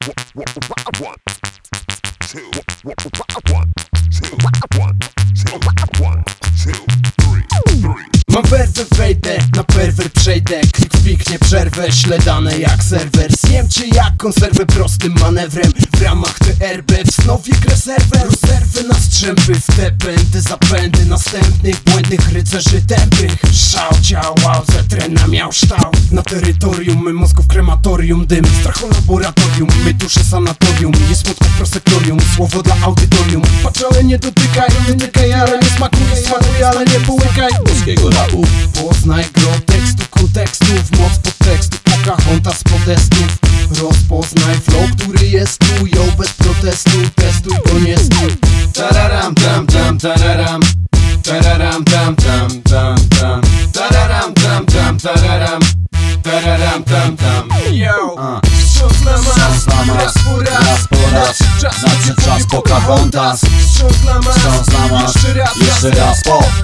Mam werwę, wejdę, na perwer przejdę. Klik wpiknie przerwę, śledane jak serwer. Zjem cię jak konserwę prostym manewrem. W ramach TRB wznowię grę serwer. Rozerwę na strzępy, w te pędy zapędy następnych błędnych rycerzy tępych. Szał działał, zetrena miał ształ. Na terytorium my mózgów krematorium. Dym, strachu laboratorium, my dusze sanatorium. Nie smutków prosektorium, słowo dla audytorium. Patrz ale nie dotykaj, ale nie smakuj, ale nie połykaj polskiego rapu. Poznaj gro tekstu, kontekstów, moc podtekstu, Pocahontas z podestów. Rozpoznaj flow, który jest tu, ją bez protestu, testuj go, nie stój. Tararam tam tam, tararam. Tararam tam tam tam tam. Tararam tam tam, tararam. Tararam tam tam. Yo! Wstrząs na mas, raz po raz, nadszedł czas Pocahontas. Wstrząs na mas, jeszcze raz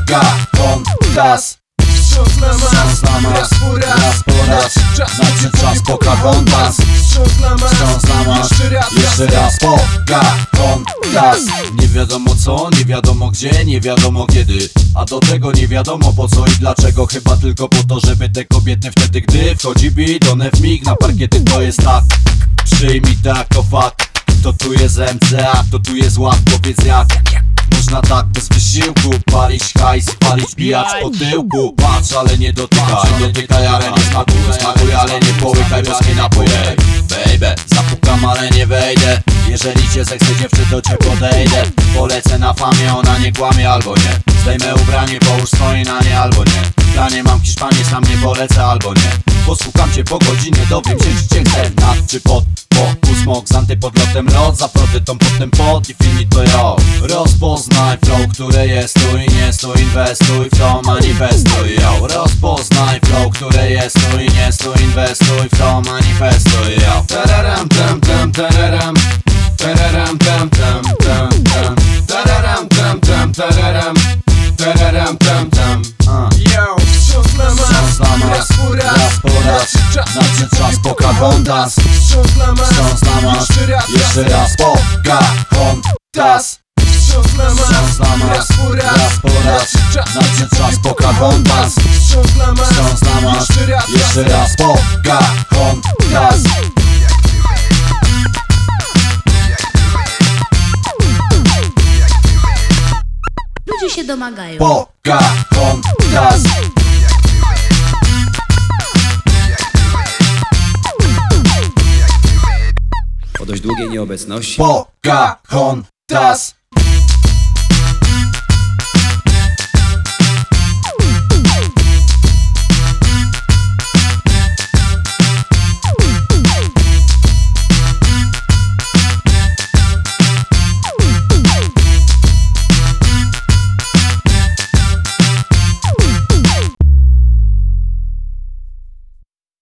Pocahontas. Wstrząs na mas, raz po raz, nadszedł czas Pocahontas. Wstrząs na mas, jeszcze raz Pocahontas. Nie wiadomo co, nie wiadomo gdzie, nie wiadomo kiedy. A do tego nie wiadomo po co i dlaczego. Chyba tylko po to, żeby te kobiety wtedy, gdy wchodzi beat, one w mig na parkiety. To jest tak, przyjmij tak, to fakt. To tu jest MCA, to tu jest ład, powiedz jak. Można tak bez wysiłku palić hajs, palić, bijać po tyłku. Patrz, ale nie dotykaj, ale nie smakuj, ale nie połykaj boskie napoje. Baby, zapukam, ale nie wejdę. Jeżeli cię zechce dziewczy, to cię podejdę. Polecę na famie, ona nie kłamie albo nie. Zdejmę ubranie, połóż stoi na nie albo nie. Ja nie mam Hiszpanię, sam nie polecę albo nie. Posłucham cię po godzinie, dowiem się, czy cię chcę. Nad czy pod, smok z antypodlotem lot. Zaprody tą potem pod i finito yo. Rozpoznaj flow, które jest tu i nie stu. Inwestuj w to, manifestuj yo. Rozpoznaj flow, które jest tu i nie stu. Inwestuj w to, manifestuj yo. Tararam tam tam, tararam. Tararam tam tam tam tam. Tararam tam tam, tararam. Tararam tam tam. Yo! Wstrząs na mas, raz po raz, nadszedł czas Pocahontas. Wstrząs na mas, jeszcze raz Pocahontas. Wstrząs na mas, raz po raz, nadszedł czas Pocahontas. Wstrząs na mas, jeszcze raz Pocahontas. Ludzie się domagają. Pocahontas. Po dość długiej nieobecności Pocahontas.